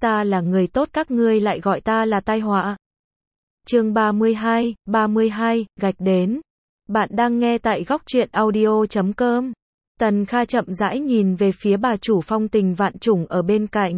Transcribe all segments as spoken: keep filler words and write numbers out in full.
Ta là người tốt các ngươi lại gọi ta là tai họa. Chương ba mươi hai, ba mươi hai, gạch đến. Bạn đang nghe tại góc truyện audio chấm com. Tần Kha chậm rãi nhìn về phía bà chủ phong tình vạn trùng ở bên cạnh.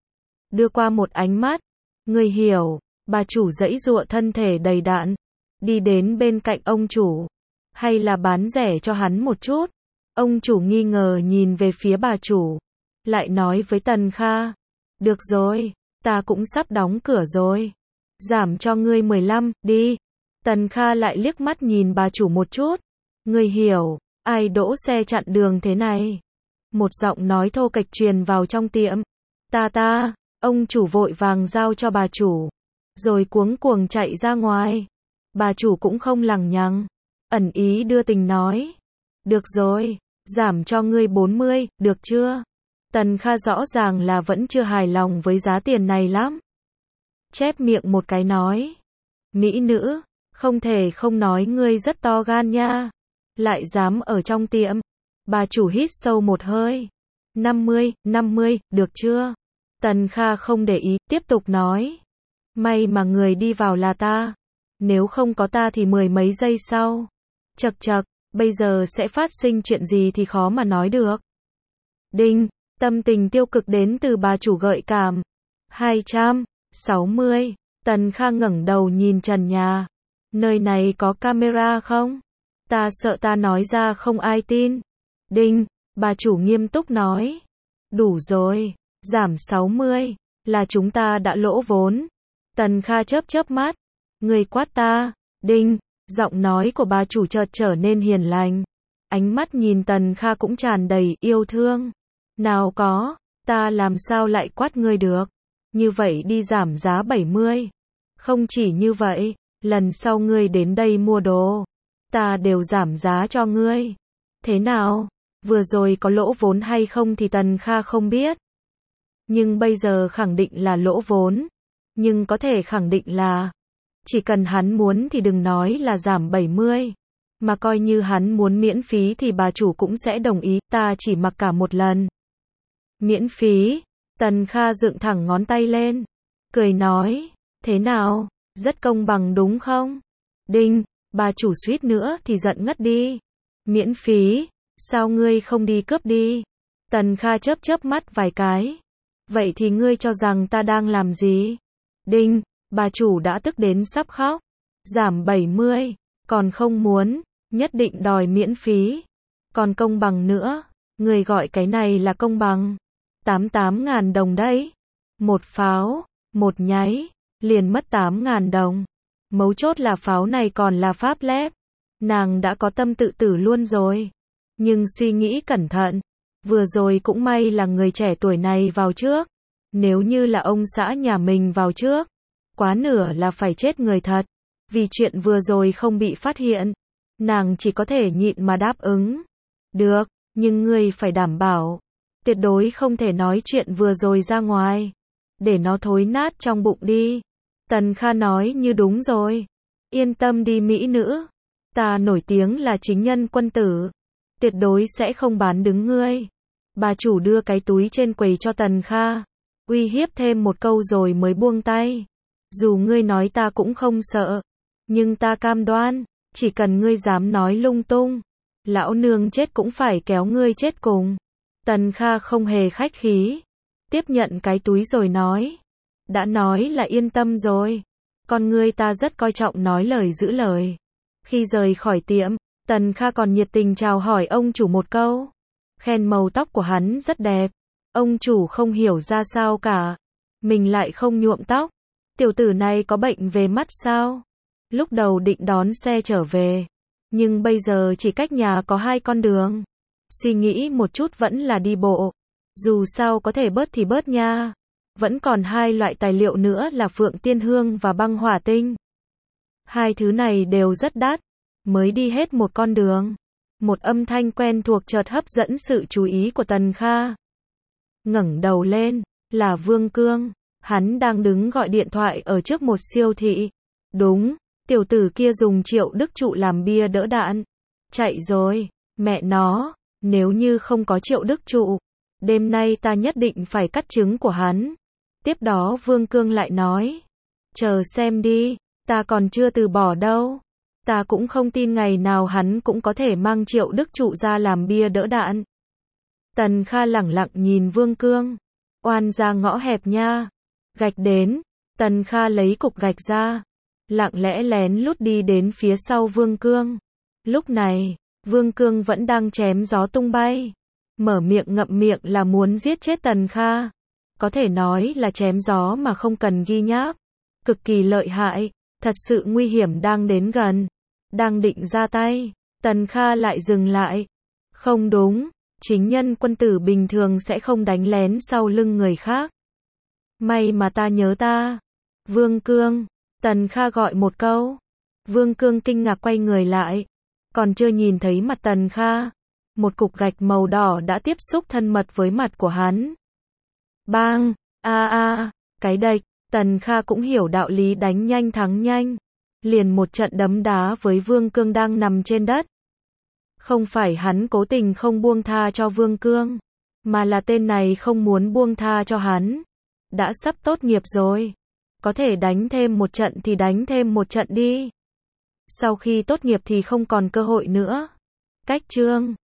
Đưa qua một ánh mắt. Người hiểu, bà chủ giãy giụa thân thể đầy đặn. Đi đến bên cạnh ông chủ. Hay là bán rẻ cho hắn một chút? Ông chủ nghi ngờ nhìn về phía bà chủ. Lại nói với Tần Kha. Được rồi, ta cũng sắp đóng cửa rồi. Giảm cho ngươi mười lăm, đi. Tần Kha lại liếc mắt nhìn bà chủ một chút. Ngươi hiểu, ai đỗ xe chặn đường thế này? Một giọng nói thô kệch truyền vào trong tiệm. Ta ta, ông chủ vội vàng giao cho bà chủ. Rồi cuống cuồng chạy ra ngoài. Bà chủ cũng không lằng nhằng. Ẩn ý đưa tình nói. Được rồi, giảm cho ngươi bốn mươi, được chưa? Tần Kha rõ ràng là vẫn chưa hài lòng với giá tiền này lắm. Chép miệng một cái nói. Mỹ nữ, không thể không nói ngươi rất to gan nha. Lại dám ở trong tiệm. Bà chủ hít sâu một hơi. năm mươi, năm mươi, được chưa? Tần Kha không để ý, tiếp tục nói. May mà người đi vào là ta. Nếu không có ta thì mười mấy giây sau. Chậc chậc, bây giờ sẽ phát sinh chuyện gì thì khó mà nói được. Đinh. Tâm tình tiêu cực đến từ bà chủ gợi cảm. hai trăm sáu mươi. Tần Kha ngẩng đầu nhìn trần nhà. Nơi này có camera không? Ta sợ ta nói ra không ai tin. Đinh. Bà chủ nghiêm túc nói. Đủ rồi. Giảm sáu mươi. Là chúng ta đã lỗ vốn. Tần Kha chớp chớp mắt. Người quát ta. Đinh. Giọng nói của bà chủ chợt trở nên hiền lành. Ánh mắt nhìn Tần Kha cũng tràn đầy yêu thương. Nào có, ta làm sao lại quát ngươi được. Như vậy đi giảm giá bảy mươi. Không chỉ như vậy, lần sau ngươi đến đây mua đồ, ta đều giảm giá cho ngươi. Thế nào, vừa rồi có lỗ vốn hay không thì Tần Kha không biết. Nhưng bây giờ khẳng định là lỗ vốn. Nhưng có thể khẳng định là, chỉ cần hắn muốn thì đừng nói là giảm bảy mươi. Mà coi như hắn muốn miễn phí thì bà chủ cũng sẽ đồng ý, ta chỉ mặc cả một lần. Miễn phí, Tần Kha dựng thẳng ngón tay lên, cười nói, thế nào, rất công bằng đúng không? Đinh, bà chủ suýt nữa thì giận ngất đi. Miễn phí, sao ngươi không đi cướp đi? Tần Kha chớp chớp mắt vài cái. Vậy thì ngươi cho rằng ta đang làm gì? Đinh, bà chủ đã tức đến sắp khóc. Giảm bảy mươi, còn không muốn, nhất định đòi miễn phí. Còn công bằng nữa, người gọi cái này là công bằng. tám mươi tám ngàn đồng đấy. Một pháo, một nháy, liền mất tám ngàn đồng. Mấu chốt là pháo này còn là pháp lép. Nàng đã có tâm tự tử luôn rồi. Nhưng suy nghĩ cẩn thận. Vừa rồi cũng may là người trẻ tuổi này vào trước. Nếu như là ông xã nhà mình vào trước, quá nửa là phải chết người thật. Vì chuyện vừa rồi không bị phát hiện, nàng chỉ có thể nhịn mà đáp ứng. Được, nhưng ngươi phải đảm bảo. Tuyệt đối không thể nói chuyện vừa rồi ra ngoài. Để nó thối nát trong bụng đi. Tần Kha nói như đúng rồi. Yên tâm đi mỹ nữ. Ta nổi tiếng là chính nhân quân tử. Tuyệt đối sẽ không bán đứng ngươi. Bà chủ đưa cái túi trên quầy cho Tần Kha. Uy hiếp thêm một câu rồi mới buông tay. Dù ngươi nói ta cũng không sợ. Nhưng ta cam đoan. Chỉ cần ngươi dám nói lung tung. Lão nương chết cũng phải kéo ngươi chết cùng. Tần Kha không hề khách khí. Tiếp nhận cái túi rồi nói. Đã nói là yên tâm rồi. Con ngươi ta rất coi trọng nói lời giữ lời. Khi rời khỏi tiệm, Tần Kha còn nhiệt tình chào hỏi ông chủ một câu. Khen màu tóc của hắn rất đẹp. Ông chủ không hiểu ra sao cả. Mình lại không nhuộm tóc. Tiểu tử này có bệnh về mắt sao? Lúc đầu định đón xe trở về. Nhưng bây giờ chỉ cách nhà có hai con đường. Suy nghĩ một chút vẫn là đi bộ. Dù sao có thể bớt thì bớt nha. Vẫn còn hai loại tài liệu nữa là phượng tiên hương và băng hỏa tinh. Hai thứ này đều rất đắt. Mới đi hết một con đường. Một âm thanh quen thuộc chợt hấp dẫn sự chú ý của Tần Kha. Ngẩng đầu lên, là Vương Cương. Hắn đang đứng gọi điện thoại ở trước một siêu thị. Đúng, tiểu tử kia dùng Triệu Đức Trụ làm bia đỡ đạn. Chạy rồi, mẹ nó. Nếu như không có Triệu Đức Trụ, đêm nay ta nhất định phải cắt trứng của hắn. Tiếp đó Vương Cương lại nói, chờ xem đi, ta còn chưa từ bỏ đâu. Ta cũng không tin ngày nào hắn cũng có thể mang Triệu Đức Trụ ra làm bia đỡ đạn. Tần Kha lẳng lặng nhìn Vương Cương. Oan ra ngõ hẹp nha. Gạch đến. Tần Kha lấy cục gạch ra. Lặng lẽ lén lút đi đến phía sau Vương Cương. Lúc này, Vương Cương vẫn đang chém gió tung bay. Mở miệng ngậm miệng là muốn giết chết Tần Kha. Có thể nói là chém gió mà không cần ghi nháp. Cực kỳ lợi hại. Thật sự nguy hiểm đang đến gần. Đang định ra tay. Tần Kha lại dừng lại. Không đúng. Chính nhân quân tử bình thường sẽ không đánh lén sau lưng người khác. May mà ta nhớ ta. Vương Cương. Tần Kha gọi một câu. Vương Cương kinh ngạc quay người lại. Còn chưa nhìn thấy mặt Tần Kha. Một cục gạch màu đỏ đã tiếp xúc thân mật với mặt của hắn. Bang! A a! Cái đệch! Tần Kha cũng hiểu đạo lý đánh nhanh thắng nhanh. Liền một trận đấm đá với Vương Cương đang nằm trên đất. Không phải hắn cố tình không buông tha cho Vương Cương, mà là tên này không muốn buông tha cho hắn. Đã sắp tốt nghiệp rồi. Có thể đánh thêm một trận thì đánh thêm một trận đi. Sau khi tốt nghiệp thì không còn cơ hội nữa. Cách chương